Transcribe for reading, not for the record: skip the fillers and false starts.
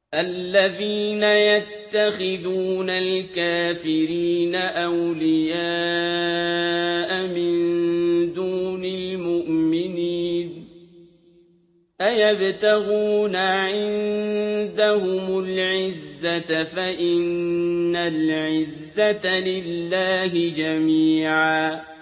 الَّذِينَ يَتَّخِذُونَ الْكَافِرِينَ أَوْلِيَاءَ مِن دُونِ الْمُؤْمِنِينَ ۚ أَيَبْتَغُونَ عِندَهُمُ الْعِزَّةَ فَإِنَّ الْعِزَّةَ لِلَّهِ جَمِيعًا